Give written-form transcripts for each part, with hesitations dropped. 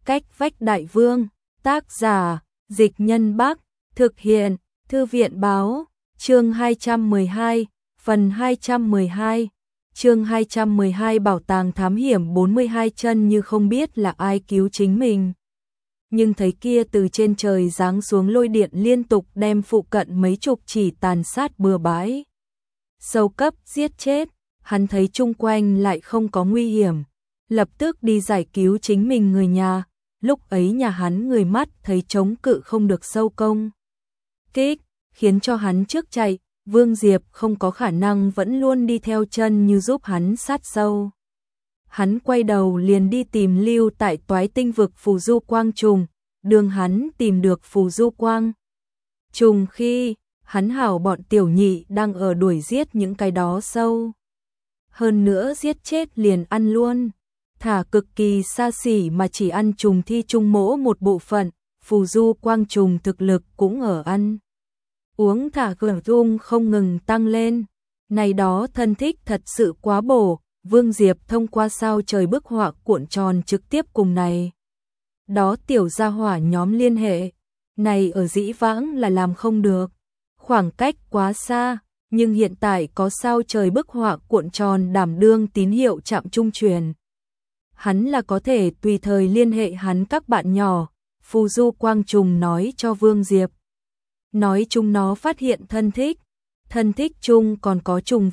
Cách vách đại vương, tác giả, Dịch Nhân Bắc, thực hiện, Thư viện báo, chương 212, phần 212, chương 212 bảo tàng thám hiểm 42 chân như không biết là ai cứu chính mình. Nhưng thấy kia từ trên trời giáng xuống lôi điện liên tục đem phụ cận mấy chục chỉ tàn sát bừa bãi. Sâu cấp giết chết, hắn thấy chung quanh lại không có nguy hiểm, lập tức đi giải cứu chính mình người nhà, lúc ấy nhà hắn người mắt thấy chống cự không được sâu công kích, khiến cho hắn trước chạy, Vương Diệp không có khả năng vẫn luôn đi theo chân như giúp hắn sát sâu. Hắn quay đầu liền đi tìm lưu tại Toái Tinh vực phù du quang trùng, đường hắn tìm được phù du quang trùng khi hắn hảo bọn tiểu nhị đang ở đuổi giết những cái đó sâu. Hơn nữa giết chết liền ăn luôn, thả cực kỳ xa xỉ mà chỉ ăn trùng thi trung mỗ một bộ phận, phù du quang trùng thực lực cũng ở ăn. Uống thả cường dung không ngừng tăng lên, này đó thân thích thật sự quá bổ, Vương Diệp thông qua sao trời bức họa cuộn tròn trực tiếp cùng này. Đó tiểu gia hỏa nhóm liên hệ, này ở dĩ vãng là làm không được, khoảng cách quá xa, nhưng hiện tại có sao trời bức họa cuộn tròn đảm đương tín hiệu chạm trung truyền. Hắn là có thể tùy thời liên hệ hắn các bạn nhỏ, phù du quang trùng nói cho Vương Diệp. Nói chúng nó phát hiện thân thích chung còn có trùng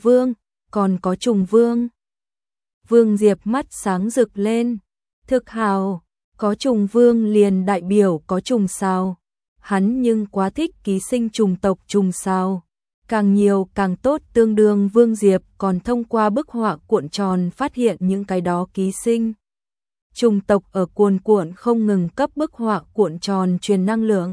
vương. Vương Diệp mắt sáng rực lên, thực hào, có trùng vương liền đại biểu có trùng sao, hắn nhưng quá thích ký sinh trùng tộc trùng sao, càng nhiều càng tốt, tương đương Vương Diệp còn thông qua bức họa cuộn tròn phát hiện những cái đó ký sinh. Trùng tộc ở cuồn cuộn không ngừng cấp bức họa cuộn tròn truyền năng lượng.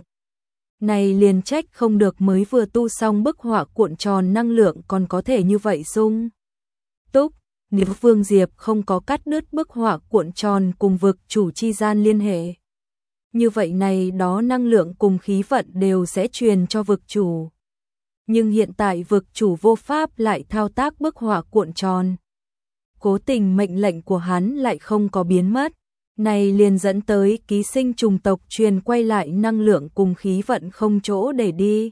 Này liền trách không được mới vừa tu xong bức họa cuộn tròn năng lượng còn có thể như vậy sung túc, nếu Vương Diệp không có cắt đứt bức họa cuộn tròn cùng vực chủ chi gian liên hệ. Như vậy này đó năng lượng cùng khí vận đều sẽ truyền cho vực chủ. Nhưng hiện tại vực chủ vô pháp lại thao tác bức họa cuộn tròn. Cố tình mệnh lệnh của hắn lại không có biến mất. Này liền dẫn tới ký sinh trùng tộc truyền quay lại năng lượng cùng khí vận không chỗ để đi.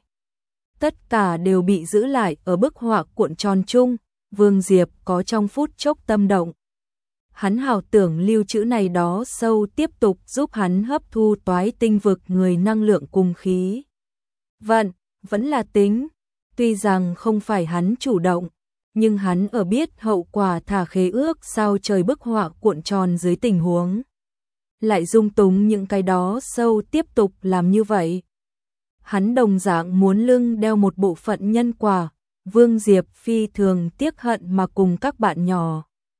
Tất cả đều bị giữ lại ở bức họa cuộn tròn chung, Vương Diệp có trong phút chốc tâm động. Hắn hào tưởng lưu trữ này đó sâu tiếp tục giúp hắn hấp thu Toái Tinh vực người năng lượng cùng khí vận, vẫn là tính. Tuy rằng không phải hắn chủ động, nhưng hắn ở biết hậu quả thả khế ước sao trời bức họa cuộn tròn dưới tình huống. Lại dung túng những cái đó sâu tiếp tục làm như vậy. Hắn đồng dạng muốn lưng đeo một bộ phận nhân quả, Vương Diệp phi thường tiếc hận mà cùng các bạn nhỏ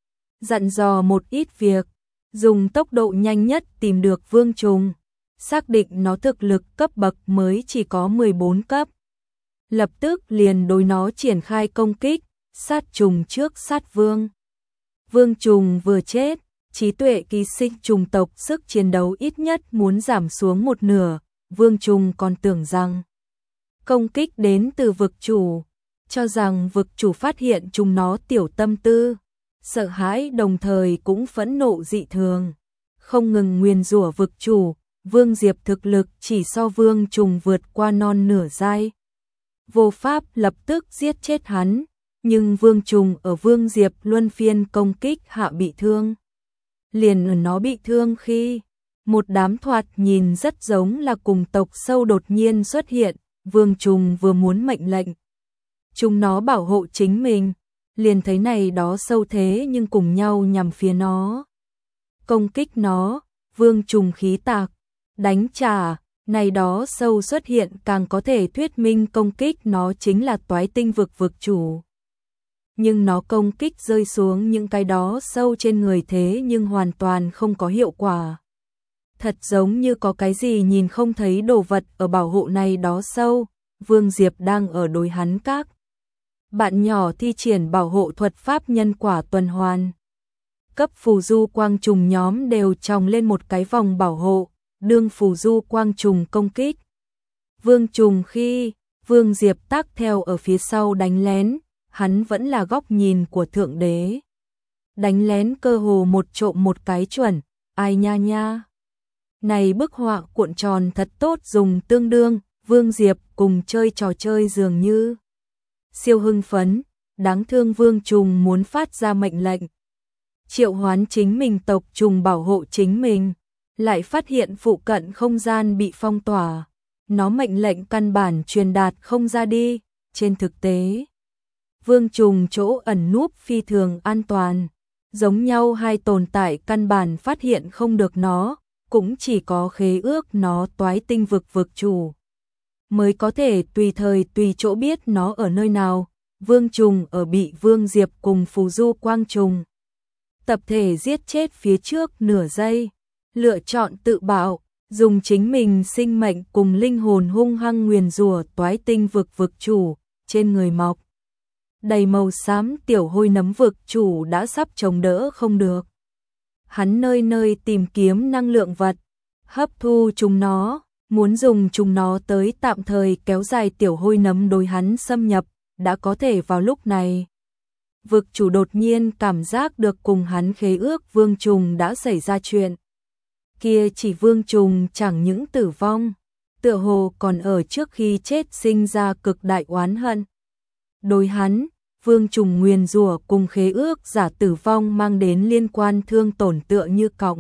dặn dò một ít việc, dùng tốc độ nhanh nhất tìm được vương trùng, xác định nó thực lực cấp bậc mới chỉ có 14 cấp. Lập tức liền đối nó triển khai công kích, sát trùng trước sát vương. Vương trùng vừa chết, trí tuệ ký sinh trùng tộc sức chiến đấu ít nhất muốn giảm xuống một nửa, vương trùng còn tưởng rằng công kích đến từ vực chủ, cho rằng vực chủ phát hiện chúng nó tiểu tâm tư, sợ hãi đồng thời cũng phẫn nộ dị thường, không ngừng nguyền rủa vực chủ. Vương Diệp thực lực chỉ so vương trùng vượt qua non nửa giai, vô pháp lập tức giết chết hắn, nhưng vương trùng ở Vương Diệp luân phiên công kích hạ bị thương. Liền ở nó bị thương khi một đám thoạt nhìn rất giống là cùng tộc sâu đột nhiên xuất hiện, vương trùng vừa muốn mệnh lệnh chúng nó bảo hộ chính mình, liền thấy này đó sâu thế nhưng cùng nhau nhằm phía nó. Công kích nó, vương trùng khí tạc, đánh trả, này đó sâu xuất hiện càng có thể thuyết minh công kích nó chính là Toái Tinh vực vực chủ. Nhưng nó công kích rơi xuống những cái đó sâu trên người thế nhưng hoàn toàn không có hiệu quả. Thật giống như có cái gì nhìn không thấy đồ vật ở bảo hộ này đó sâu, Vương Diệp đang ở đối hắn các bạn nhỏ thi triển bảo hộ thuật pháp nhân quả tuần hoàn. Cấp phù du quang trùng nhóm đều tròng lên một cái vòng bảo hộ, đương phù du quang trùng công kích. Vương trùng khi Vương Diệp tác theo ở phía sau đánh lén, hắn vẫn là góc nhìn của Thượng Đế. Đánh lén cơ hồ một trộm một cái chuẩn, ai nha nha. Này bức họa cuộn tròn thật tốt dùng tương đương, Vương Diệp cùng chơi trò chơi dường như siêu hưng phấn, đáng thương Vương Trùng muốn phát ra mệnh lệnh. Triệu hoán chính mình tộc trùng bảo hộ chính mình, lại phát hiện phụ cận không gian bị phong tỏa. Nó mệnh lệnh căn bản truyền đạt không ra đi, trên thực tế. Vương Trùng chỗ ẩn núp phi thường an toàn, giống nhau hai tồn tại căn bản phát hiện không được nó, cũng chỉ có khế ước nó toái tinh vực vực chủ mới có thể tùy thời tùy chỗ biết nó ở nơi nào. Vương Trùng ở bị Vương Diệp cùng Phù Du Quang Trùng tập thể giết chết phía trước nửa giây, lựa chọn tự bạo, dùng chính mình sinh mệnh cùng linh hồn hung hăng nguyền rủa toái tinh vực vực chủ, trên người mọc đầy màu xám tiểu hôi nấm vực chủ đã sắp chống đỡ không được. Hắn nơi nơi tìm kiếm năng lượng vật, hấp thu chúng nó, muốn dùng chúng nó tới tạm thời kéo dài tiểu hôi nấm đối hắn xâm nhập, đã có thể vào lúc này. Vực chủ đột nhiên cảm giác được cùng hắn khế ước Vương Trùng đã xảy ra chuyện. Kia chỉ Vương Trùng chẳng những tử vong, tựa hồ còn ở trước khi chết sinh ra cực đại oán hận. Đối hắn, Vương Trùng nguyền rủa cùng khế ước giả tử vong mang đến liên quan thương tổn tựa như cọng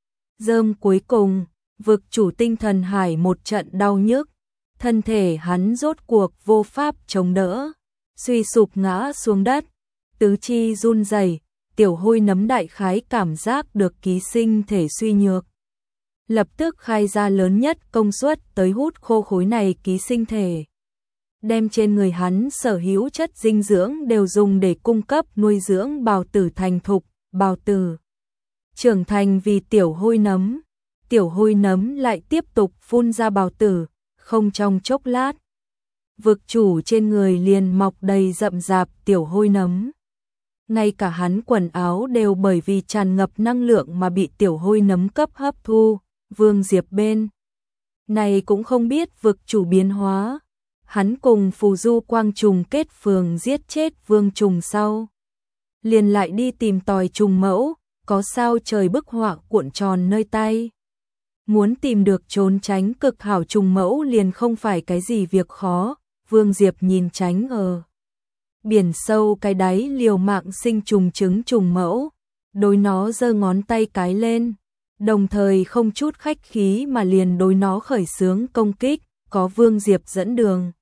rơm cuối cùng, vực chủ tinh thần hải một trận đau nhức, thân thể hắn rốt cuộc vô pháp chống đỡ, suy sụp ngã xuống đất, tứ chi run rẩy, tiểu hôi nấm đại khái cảm giác được ký sinh thể suy nhược. Lập tức khai ra lớn nhất công suất tới hút khô khối này ký sinh thể. Đem trên người hắn sở hữu chất dinh dưỡng đều dùng để cung cấp nuôi dưỡng bào tử thành thục, bào tử trưởng thành vì tiểu hôi nấm. Tiểu hôi nấm lại tiếp tục phun ra bào tử, không trong chốc lát. Vực chủ trên người liền mọc đầy rậm rạp tiểu hôi nấm. Ngay cả hắn quần áo đều bởi vì tràn ngập năng lượng mà bị tiểu hôi nấm cấp hấp thu. Vương Diệp bên này cũng không biết vực chủ biến hóa. Hắn cùng Phù Du Quang Trùng kết phường giết chết Vương Trùng sau, liền lại đi tìm tòi trùng mẫu, có sao trời bức họa cuộn tròn nơi tay. Muốn tìm được trốn tránh cực hảo trùng mẫu liền không phải cái gì việc khó. Vương Diệp nhìn tránh ở biển sâu cái đáy liều mạng sinh trùng trứng trùng mẫu, đối nó giơ ngón tay cái lên, đồng thời không chút khách khí mà liền đối nó khởi xướng công kích, có Vương Diệp dẫn đường.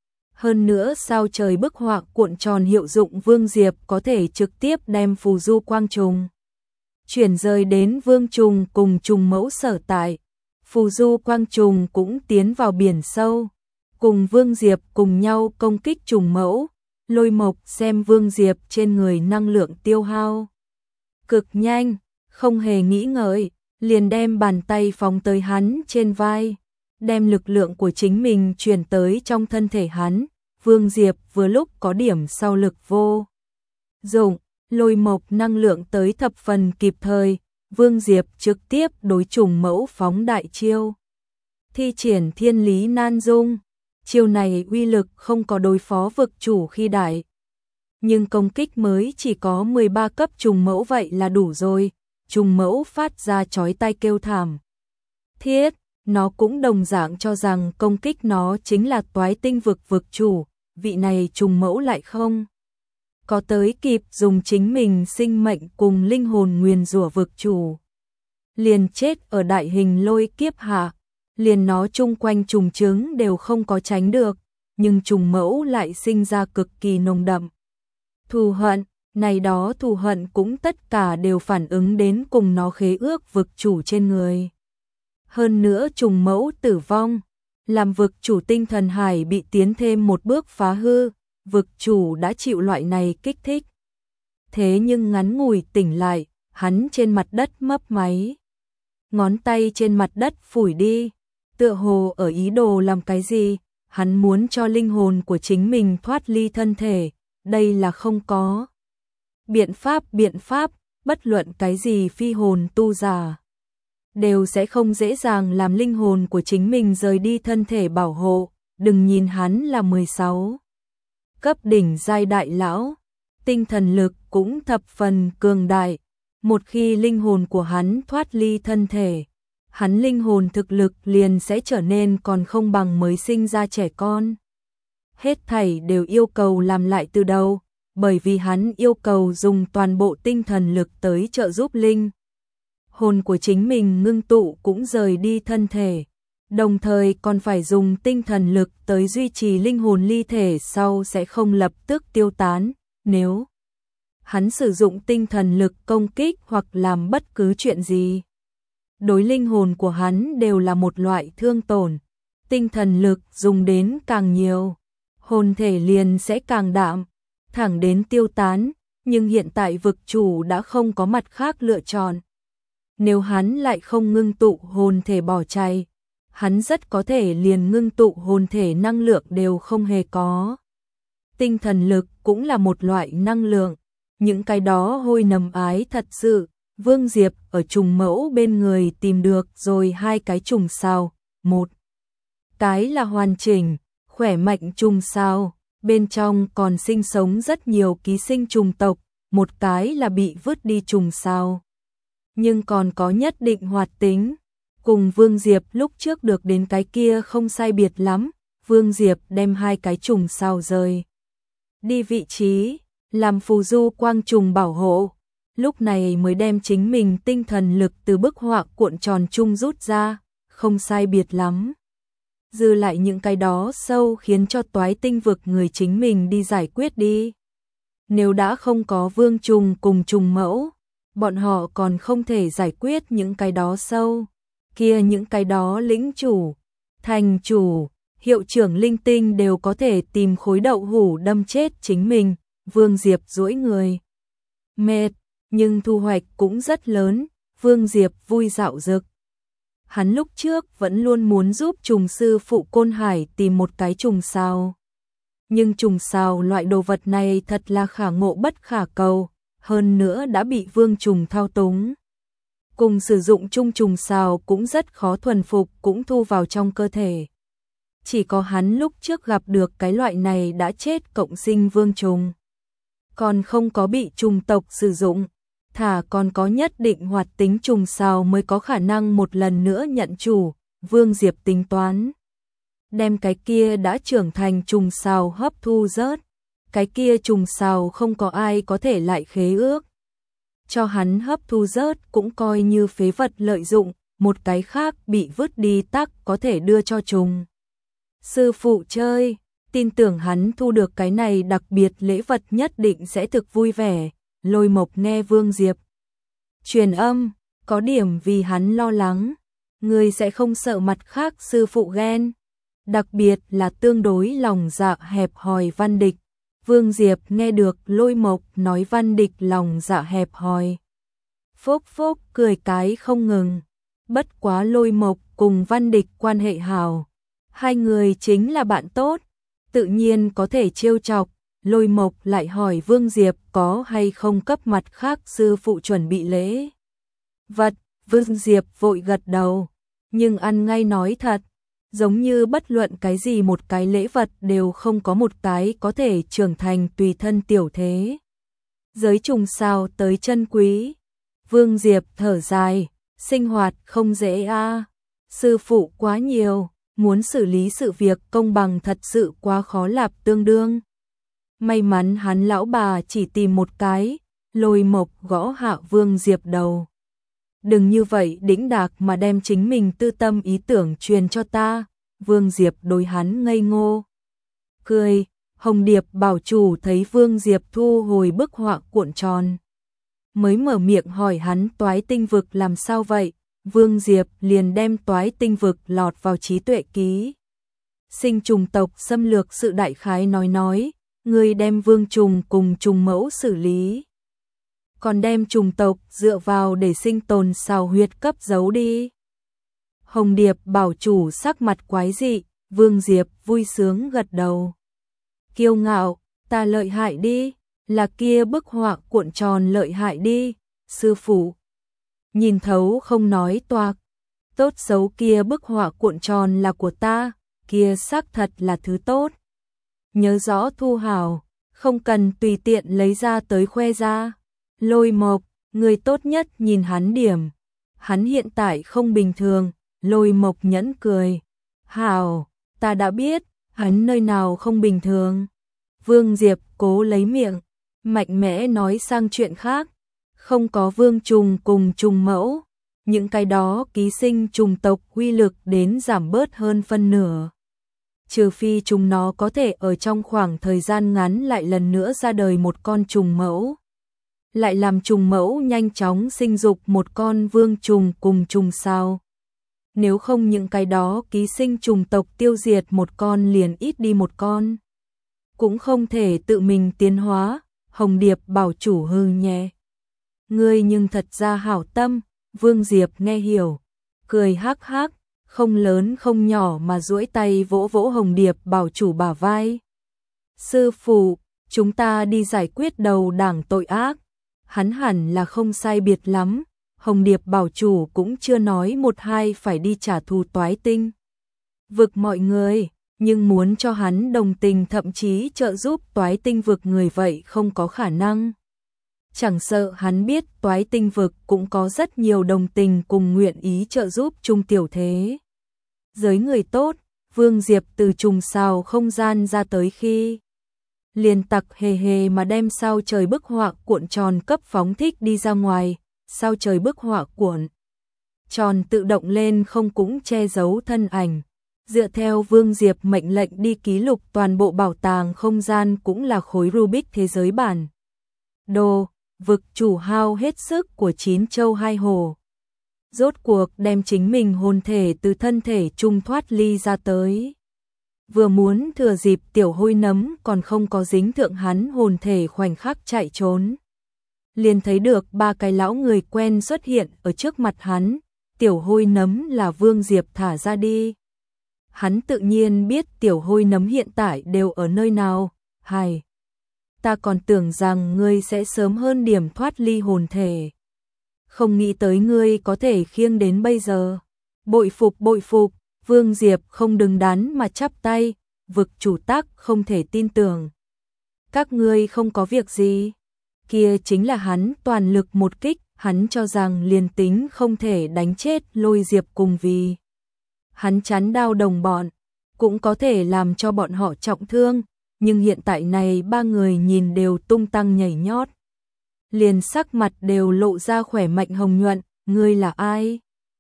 Hơn nữa sao trời bức họa cuộn tròn hiệu dụng, Vương Diệp có thể trực tiếp đem Phù Du Quang Trùng chuyển rời đến Vương Trùng cùng trùng mẫu sở tại. Phù Du Quang Trùng cũng tiến vào biển sâu, cùng Vương Diệp cùng nhau công kích trùng mẫu. Lôi Mộc xem Vương Diệp trên người năng lượng tiêu hao cực nhanh, không hề nghĩ ngợi, liền đem bàn tay phóng tới hắn trên vai, đem lực lượng của chính mình truyền tới trong thân thể hắn. Vương Diệp vừa lúc có điểm sau lực vô dụng, Lôi Mộc năng lượng tới thập phần kịp thời, Vương Diệp trực tiếp đối trùng mẫu phóng đại chiêu, thi triển Thiên Lý Nan Dung. Chiêu này uy lực không có đối phó vực chủ khi đại, nhưng công kích mới chỉ có 13 cấp trùng mẫu vậy là đủ rồi. Trùng mẫu phát ra chói tai kêu thảm thiết, nó cũng đồng dạng cho rằng công kích nó chính là toái tinh vực vực chủ. Vị này trùng mẫu lại không có tới kịp dùng chính mình sinh mệnh cùng linh hồn nguyền rủa vực chủ, liền chết ở đại hình lôi kiếp hạ. Liền nó chung quanh trùng trứng đều không có tránh được, nhưng trùng mẫu lại sinh ra cực kỳ nồng đậm thù hận, này đó thù hận cũng tất cả đều phản ứng đến cùng nó khế ước vực chủ trên người. Hơn nữa trùng mẫu tử vong, làm vực chủ tinh thần hải bị tiến thêm một bước phá hư, vực chủ đã chịu loại này kích thích. Thế nhưng ngắn ngủi tỉnh lại, hắn trên mặt đất mấp máy, ngón tay trên mặt đất phủi đi, tựa hồ ở ý đồ làm cái gì. Hắn muốn cho linh hồn của chính mình thoát ly thân thể, đây là không có biện pháp, bất luận cái gì phi hồn tu giả đều sẽ không dễ dàng làm linh hồn của chính mình rời đi thân thể bảo hộ. Đừng nhìn hắn là 16 cấp đỉnh giai đại lão, tinh thần lực cũng thập phần cường đại, một khi linh hồn của hắn thoát ly thân thể, hắn linh hồn thực lực liền sẽ trở nên còn không bằng mới sinh ra trẻ con. Hết thảy đều yêu cầu làm lại từ đầu, bởi vì hắn yêu cầu dùng toàn bộ tinh thần lực tới trợ giúp linh hồn của chính mình ngưng tụ cũng rời đi thân thể, đồng thời còn phải dùng tinh thần lực tới duy trì linh hồn ly thể sau sẽ không lập tức tiêu tán, nếu hắn sử dụng tinh thần lực công kích hoặc làm bất cứ chuyện gì. Đối linh hồn của hắn đều là một loại thương tổn, tinh thần lực dùng đến càng nhiều, hồn thể liền sẽ càng đạm, thẳng đến tiêu tán, nhưng hiện tại vực chủ đã không có mặt khác lựa chọn. Nếu hắn lại không ngưng tụ hồn thể bỏ chạy, hắn rất có thể liền ngưng tụ hồn thể năng lượng đều không hề có. Tinh thần lực cũng là một loại năng lượng, những cái đó hôi nầm ái thật sự, Vương Diệp ở trùng mẫu bên người tìm được rồi 2 cái trùng sao, một cái là hoàn chỉnh, khỏe mạnh trùng sao, bên trong còn sinh sống rất nhiều ký sinh trùng tộc, một cái là bị vứt đi trùng sao. Nhưng còn có nhất định hoạt tính, cùng Vương Diệp lúc trước được đến cái kia không sai biệt lắm, Vương Diệp đem 2 cái trùng sao rời đi vị trí, làm phù du quang trùng bảo hộ, lúc này mới đem chính mình tinh thần lực từ bức họa cuộn tròn chung rút ra, không sai biệt lắm. Dư lại những cái đó sâu khiến cho toái tinh vực người chính mình đi giải quyết đi. Nếu đã không có vương trùng cùng trùng mẫu, bọn họ còn không thể giải quyết những cái đó sâu, kia những cái đó lĩnh chủ, thành chủ, hiệu trưởng linh tinh đều có thể tìm khối đậu hũ đâm chết chính mình. Vương Diệp duỗi người mệt, nhưng thu hoạch cũng rất lớn, Vương Diệp vui dạo dực. Hắn lúc trước vẫn luôn muốn giúp trùng sư phụ Côn Hải tìm một cái trùng sao. Nhưng trùng sao loại đồ vật này thật là khả ngộ bất khả cầu, hơn nữa đã bị vương trùng thao túng. Cùng sử dụng chung trùng sao cũng rất khó thuần phục cũng thu vào trong cơ thể. Chỉ có hắn lúc trước gặp được cái loại này đã chết cộng sinh vương trùng. Còn không có bị trùng tộc sử dụng, thả còn có nhất định hoạt tính trùng sao mới có khả năng một lần nữa nhận chủ, Vương Diệp tính toán. Đem cái kia đã trưởng thành trùng sao hấp thu rớt, cái kia trùng sao không có ai có thể lại khế ước. Cho hắn hấp thu rớt cũng coi như phế vật lợi dụng, một cái khác bị vứt đi tắc có thể đưa cho trùng sư phụ chơi. Tin tưởng hắn thu được cái này đặc biệt lễ vật nhất định sẽ thực vui vẻ. Lôi Mộc nghe Vương Diệp truyền âm, có điểm vì hắn lo lắng, người sẽ không sợ mặt khác sư phụ ghen, đặc biệt là tương đối lòng dạ hẹp hòi Văn Địch. Vương Diệp nghe được Lôi Mộc nói Văn Địch lòng dạ hẹp hòi, phốc phốc cười cái không ngừng. Bất quá Lôi Mộc cùng Văn Địch quan hệ hảo, 2 người chính là bạn tốt, tự nhiên có thể trêu chọc. Lôi Mộc lại hỏi Vương Diệp có hay không cấp mặt khác sư phụ chuẩn bị lễ vật. Vương Diệp vội gật đầu, nhưng ăn ngay nói thật, giống như bất luận cái gì một cái lễ vật đều không có một cái có thể trưởng thành tùy thân tiểu thế giới trùng sao tới chân quý. Vương Diệp thở dài, sinh hoạt không dễ a, sư phụ quá nhiều, muốn xử lý sự việc công bằng thật sự quá khó lạp tương đương. May mắn hắn lão bà chỉ tìm một cái. Lôi Mộc gõ hạ Vương Diệp đầu. Đừng như vậy đĩnh đạc mà đem chính mình tư tâm ý tưởng truyền cho ta. Vương Diệp đối hắn ngây ngô cười. Hồng Điệp bảo chủ thấy Vương Diệp thu hồi bức họa cuộn tròn, mới mở miệng hỏi hắn toái tinh vực làm sao vậy. Vương Diệp liền đem toái tinh vực lọt vào trí tuệ ký sinh trùng tộc xâm lược sự đại khái nói, người đem vương trùng cùng trùng mẫu xử lý, còn đem trùng tộc dựa vào để sinh tồn xào huyệt cấp giấu đi. Hồng Điệp bảo chủ sắc mặt quái dị, Vương Diệp vui sướng gật đầu. Kiêu ngạo, ta lợi hại đi, là kia bức họa cuộn tròn lợi hại đi, sư phụ. Nhìn thấu không nói toạc, tốt xấu kia bức họa cuộn tròn là của ta, kia xác thật là thứ tốt. Nhớ rõ thu hảo, không cần tùy tiện lấy ra tới khoe ra. Lôi Mộc, người tốt nhất nhìn hắn điểm. Hắn hiện tại không bình thường, Lôi Mộc Nhẫn cười. Hảo, ta đã biết, hắn nơi nào không bình thường. Vương Diệp cố lấy miệng, mạnh mẽ nói sang chuyện khác. Không có vương trùng cùng trùng mẫu, những cái đó ký sinh trùng tộc uy lực đến giảm bớt hơn phân nửa. Trừ phi chúng nó có thể ở trong khoảng thời gian ngắn lại lần nữa ra đời một con trùng mẫu. Lại làm trùng mẫu nhanh chóng sinh dục một con vương trùng cùng trùng sao. Nếu không những cái đó ký sinh trùng tộc tiêu diệt một con liền ít đi một con. Cũng không thể tự mình tiến hóa, Hồng Điệp bảo chủ hừ nhẹ. Ngươi nhưng thật ra hảo tâm, Vương Diệp nghe hiểu, cười hắc hắc, không lớn không nhỏ mà duỗi tay vỗ vỗ Hồng Điệp bảo chủ bả vai. Sư phụ, chúng ta đi giải quyết đầu đảng tội ác. Hắn hẳn là không sai biệt lắm, Hồng Điệp bảo chủ cũng chưa nói một hai phải đi trả thù Toái Tinh vực mọi người, nhưng muốn cho hắn đồng tình thậm chí trợ giúp Toái Tinh vực người vậy không có khả năng. Chẳng sợ hắn biết Toái Tinh vực cũng có rất nhiều đồng tình cùng nguyện ý trợ giúp Trung Tiểu Thế giới người tốt. Vương Diệp từ trùng sao không gian ra tới khi liền tặc hề hề mà đem sao trời bức họa cuộn tròn cấp phóng thích đi ra ngoài. Sao trời bức họa cuộn tròn tự động lên không cũng che giấu thân ảnh. Dựa theo Vương Diệp mệnh lệnh đi ký lục toàn bộ bảo tàng không gian cũng là khối Rubik thế giới bản đồ. Vực chủ hao hết sức của 9 châu 2 hồ. Rốt cuộc đem chính mình hồn thể từ thân thể trung thoát ly ra tới. Vừa muốn thừa dịp tiểu hôi nấm còn không có dính thượng hắn hồn thể khoảnh khắc chạy trốn. Liền thấy được ba cái lão người quen xuất hiện ở trước mặt hắn. Tiểu hôi nấm là Vương Diệp thả ra đi. Hắn tự nhiên biết tiểu hôi nấm hiện tại đều ở nơi nào. Hài, ta còn tưởng rằng ngươi sẽ sớm hơn điểm thoát ly hồn thể. Không nghĩ tới ngươi có thể khiêng đến bây giờ. Bội phục, Vương Diệp không đứng đắn mà chắp tay, vực chủ tắc không thể tin tưởng. Các ngươi không có việc gì. Kia chính là hắn toàn lực một kích, hắn cho rằng liền tính không thể đánh chết Lôi Diệp cùng vì hắn chắn đao đồng bọn, cũng có thể làm cho bọn họ trọng thương. Nhưng hiện tại này ba người nhìn đều tung tăng nhảy nhót. Liền sắc mặt đều lộ ra khỏe mạnh hồng nhuận. Ngươi là ai?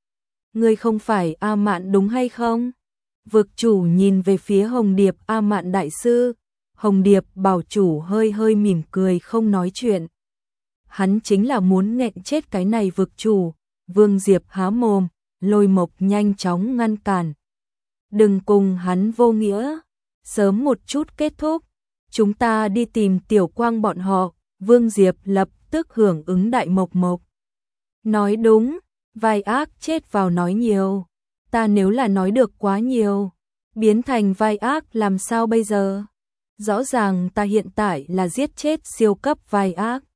Ngươi không phải A Mạn đúng hay không? Vực chủ nhìn về phía Hồng Điệp A Mạn đại sư. Hồng Điệp bảo chủ hơi hơi mỉm cười không nói chuyện. Hắn chính là muốn nghẹn chết cái này vực chủ. Vương Diệp há mồm, Lôi Mộc nhanh chóng ngăn cản. Đừng cùng hắn vô nghĩa. Sớm một chút kết thúc, chúng ta đi tìm Tiểu Quang bọn họ. Vương Diệp lập tức hưởng ứng Đại Mộc Mộc. Nói đúng, vai ác chết vào nói nhiều. Ta nếu là nói được quá nhiều, biến thành vai ác làm sao bây giờ? Rõ ràng ta hiện tại là giết chết siêu cấp vai ác.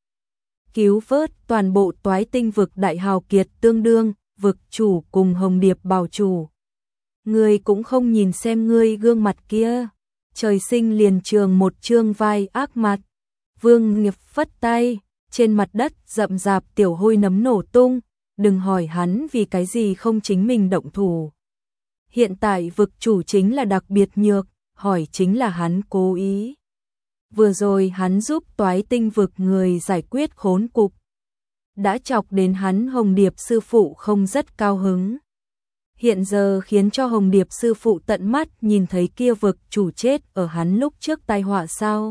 Cứu vớt toàn bộ Toái Tinh vực đại hào kiệt tương đương, vực chủ cùng Hồng Điệp bảo chủ. Ngươi cũng không nhìn xem ngươi gương mặt kia. Trời sinh liền trường một trương vai ác mặt. Vương Nghiệp phất tay, trên mặt đất rậm rạp tiểu hôi nấm nổ tung. Đừng hỏi hắn vì cái gì không chính mình động thủ. Hiện tại vực chủ chính là đặc biệt nhược, hỏi chính là hắn cố ý. Vừa rồi hắn giúp Toái Tinh vực người giải quyết khốn cục. Đã chọc đến hắn Hồng Điệp sư phụ không rất cao hứng. Hiện giờ khiến cho Hồng Điệp sư phụ tận mắt nhìn thấy kia vực chủ chết ở hắn lúc trước tai họa sao.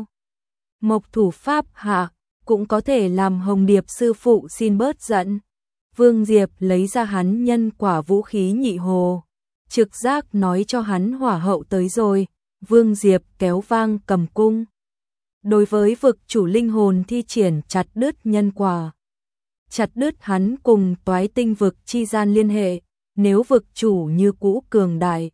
Mộc thủ pháp hạ, cũng có thể làm Hồng Điệp sư phụ xin bớt giận. Vương Diệp lấy ra hắn nhân quả vũ khí nhị hồ. Trực giác nói cho hắn hỏa hậu tới rồi. Vương Diệp kéo vang cầm cung. Đối với vực chủ linh hồn thi triển chặt đứt nhân quả. Chặt đứt hắn cùng Toái Tinh vực chi gian liên hệ. Nếu vực chủ như cũ cường đại,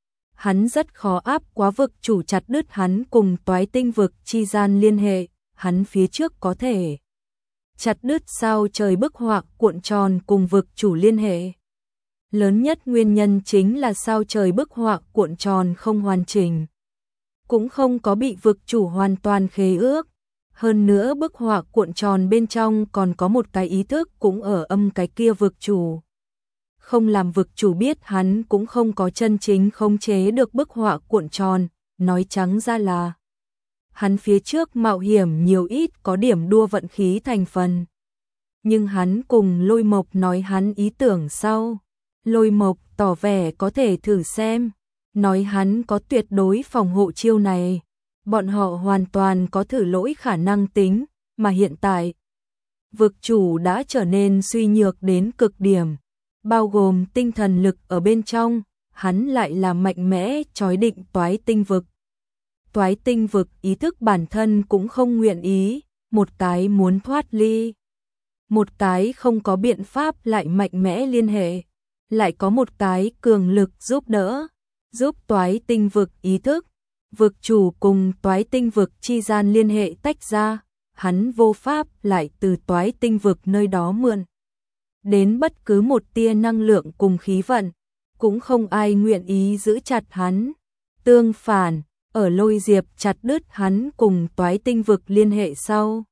hắn rất khó áp quá vực chủ chặt đứt hắn cùng Toái Tinh vực chi gian liên hệ. Hắn phía trước có thể chặt đứt sao trời bức họa cuộn tròn cùng vực chủ liên hệ. Lớn nhất nguyên nhân chính là sao trời bức họa cuộn tròn không hoàn chỉnh, cũng không có bị vực chủ hoàn toàn khế ước. Hơn nữa bức họa cuộn tròn bên trong còn có một cái ý thức cũng ở âm cái kia vực chủ. không làm vực chủ biết hắn cũng không có chân chính khống chế được bức họa cuộn tròn, nói trắng ra là hắn phía trước mạo hiểm nhiều ít có điểm đua vận khí thành phần. Nhưng hắn cùng Lôi Mộc nói hắn ý tưởng sau. Lôi Mộc tỏ vẻ có thể thử xem, nói hắn có tuyệt đối phòng hộ chiêu này. Bọn họ hoàn toàn có thử lỗi khả năng tính, mà hiện tại vực chủ đã trở nên suy nhược đến cực điểm, bao gồm tinh thần lực ở bên trong, hắn lại là mạnh mẽ chói định toái tinh vực. Toái tinh vực ý thức bản thân cũng không nguyện ý, một cái muốn thoát ly, một cái không có biện pháp lại mạnh mẽ liên hệ, lại có một cái cường lực giúp đỡ, giúp toái tinh vực ý thức, vực chủ cùng toái tinh vực chi gian liên hệ tách ra, hắn vô pháp lại từ toái tinh vực nơi đó mượn đến bất cứ một tia năng lượng cùng khí vận, cũng không ai nguyện ý giữ chặt hắn. Tương phản, ở Lôi Diệp chặt đứt hắn cùng toái tinh vực liên hệ sau,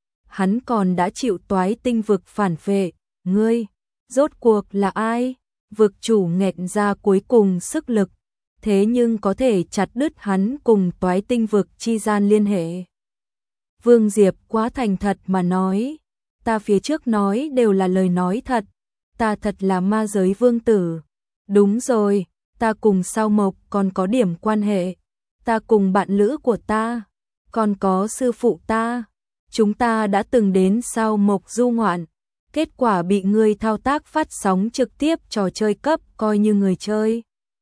hắn còn đã chịu toái tinh vực phản phệ. Ngươi, rốt cuộc là ai? Vực chủ nghẹn ra cuối cùng sức lực, thế nhưng có thể chặt đứt hắn cùng toái tinh vực chi gian liên hệ. Vương Diệp quá thành thật mà nói, ta phía trước nói đều là lời nói thật, ta thật là ma giới vương tử. Đúng rồi, ta cùng Sao Mộc còn có điểm quan hệ, ta cùng bạn lữ của ta, còn có sư phụ ta, chúng ta đã từng đến Sao Mộc du ngoạn, kết quả bị ngươi thao tác phát sóng trực tiếp trò chơi cấp coi như người chơi.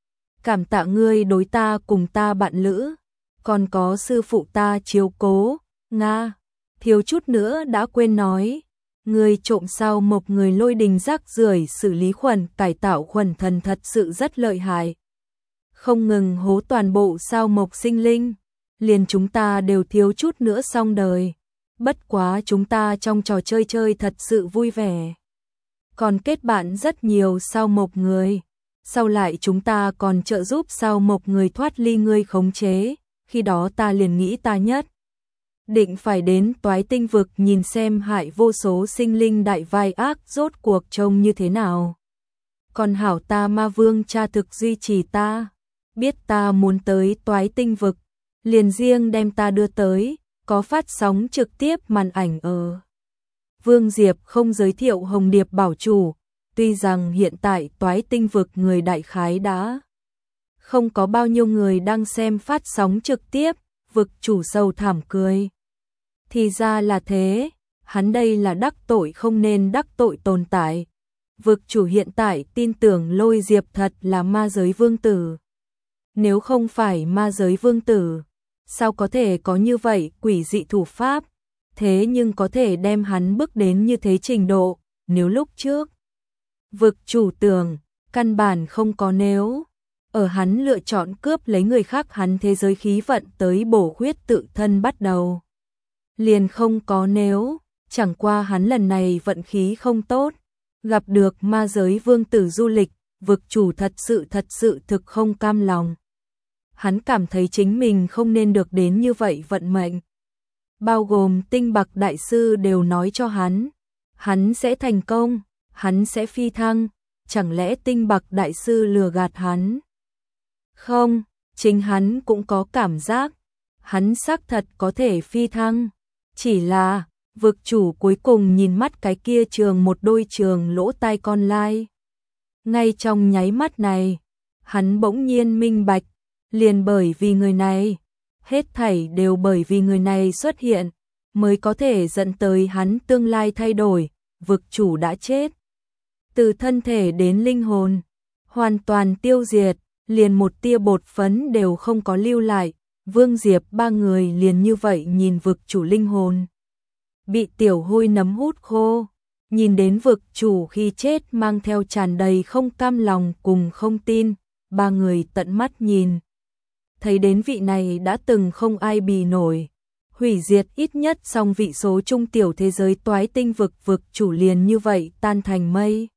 Cảm tạ ngươi đối ta cùng ta bạn lữ, còn có sư phụ ta chiếu cố. Nga, thiếu chút nữa đã quên nói, ngươi trộm Sao Mộc người Lôi Đình rác rưởi xử lý khuẩn cải tạo khuẩn thần thật sự rất lợi hại. Không ngừng hố toàn bộ Sao Mộc sinh linh, liền chúng ta đều thiếu chút nữa xong đời. Bất quá chúng ta trong trò chơi chơi thật sự vui vẻ, còn kết bạn rất nhiều Sao Mộc người. Sau lại chúng ta còn trợ giúp Sao Mộc người thoát ly ngươi khống chế, khi đó ta liền nghĩ ta nhất định phải đến toái tinh vực nhìn xem hại vô số sinh linh đại vai ác rốt cuộc trông như thế nào. Còn hảo ta ma vương cha thực duy trì ta, biết ta muốn tới toái tinh vực, liền riêng đem ta đưa tới, có phát sóng trực tiếp màn ảnh ở. Vương Diệp không giới thiệu Hồng Điệp bảo chủ, tuy rằng hiện tại toái tinh vực người đại khái đã không có bao nhiêu người đang xem phát sóng trực tiếp, vực chủ sâu thảm cười. Thì ra là thế, hắn đây là đắc tội không nên đắc tội tồn tại. Vực chủ hiện tại tin tưởng Lôi Diệp thật là ma giới vương tử. Nếu không phải ma giới vương tử, sao có thể có như vậy quỷ dị thủ pháp, thế nhưng có thể đem hắn bước đến như thế trình độ, nếu lúc trước vực chủ tưởng, căn bản không có nếu. Ở hắn lựa chọn cướp lấy người khác hắn thế giới khí vận tới bổ khuyết tự thân bắt đầu, liền không có nếu, chẳng qua hắn lần này vận khí không tốt, gặp được ma giới vương tử du lịch, vực chủ thật sự thực không cam lòng. Hắn cảm thấy chính mình không nên được đến như vậy vận mệnh. Bao gồm Tinh Bạc đại sư đều nói cho hắn sẽ thành công, hắn sẽ phi thăng, chẳng lẽ Tinh Bạc đại sư lừa gạt hắn? Không, chính hắn cũng có cảm giác, hắn xác thật có thể phi thăng, chỉ là vực chủ cuối cùng nhìn mắt cái kia trường một đôi trường lỗ tai con lai. Ngay trong nháy mắt này, hắn bỗng nhiên minh bạch, liền bởi vì người này, hết thảy đều bởi vì người này xuất hiện, mới có thể dẫn tới hắn tương lai thay đổi, vực chủ đã chết. Từ thân thể đến linh hồn, hoàn toàn tiêu diệt, liền một tia bột phấn đều không có lưu lại, Vương Diệp ba người liền như vậy nhìn vực chủ linh hồn. Bị tiểu hôi nấm hút khô, nhìn đến vực chủ khi chết mang theo tràn đầy không cam lòng cùng không tin, ba người tận mắt nhìn. Thấy đến vị này đã từng không ai bì nổi, hủy diệt ít nhất song vị số trung tiểu thế giới toái tinh vực chủ liền như vậy tan thành mây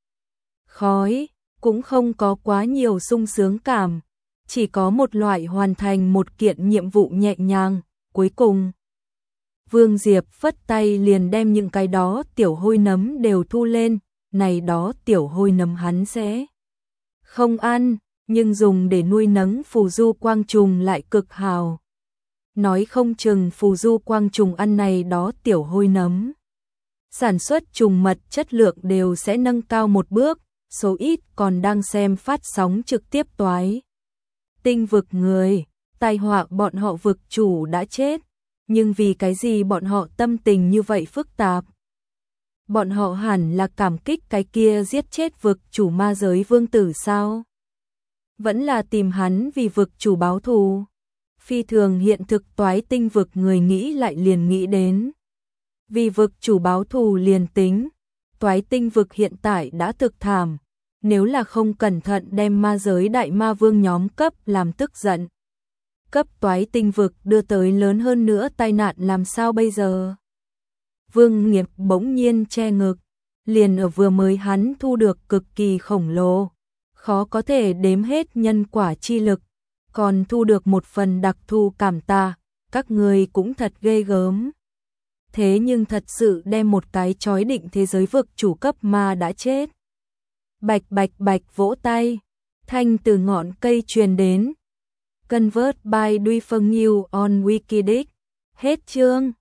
khói, cũng không có quá nhiều sung sướng cảm, chỉ có một loại hoàn thành một kiện nhiệm vụ nhẹ nhàng. Cuối cùng Vương Diệp phất tay liền đem những cái đó tiểu hôi nấm đều thu lên, này đó tiểu hôi nấm hắn sẽ không ăn, nhưng dùng để nuôi nấng phù du quang trùng lại cực hào. Nói không chừng phù du quang trùng ăn này đó tiểu hôi nấm. Sản xuất trùng mật chất lượng đều sẽ nâng cao một bước, số ít còn đang xem phát sóng trực tiếp toái. Tinh vực người, tai họa bọn họ vực chủ đã chết, nhưng vì cái gì bọn họ tâm tình như vậy phức tạp? Bọn họ hẳn là cảm kích cái kia giết chết vực chủ ma giới vương tử sao? Vẫn là tìm hắn vì vực chủ báo thù. Phi thường hiện thực toái tinh vực người nghĩ lại liền nghĩ đến. Vì vực chủ báo thù liền tính, toái tinh vực hiện tại đã thực thảm, nếu là không cẩn thận đem ma giới đại ma vương nhóm cấp làm tức giận. Cấp toái tinh vực đưa tới lớn hơn nữa tai nạn làm sao bây giờ? Vương Nghiệp bỗng nhiên che ngực, liền ở vừa mới hắn thu được cực kỳ khổng lồ, khó có thể đếm hết nhân quả chi lực, còn thu được một phần đặc thù cảm tạ, các người cũng thật ghê gớm. Thế nhưng thật sự đem một cái chói định thế giới vực chủ cấp ma đã chết. Bạch bạch bạch vỗ tay, thanh từ ngọn cây truyền đến. Convert by Duy Phân New on Wikidic. Hết chương.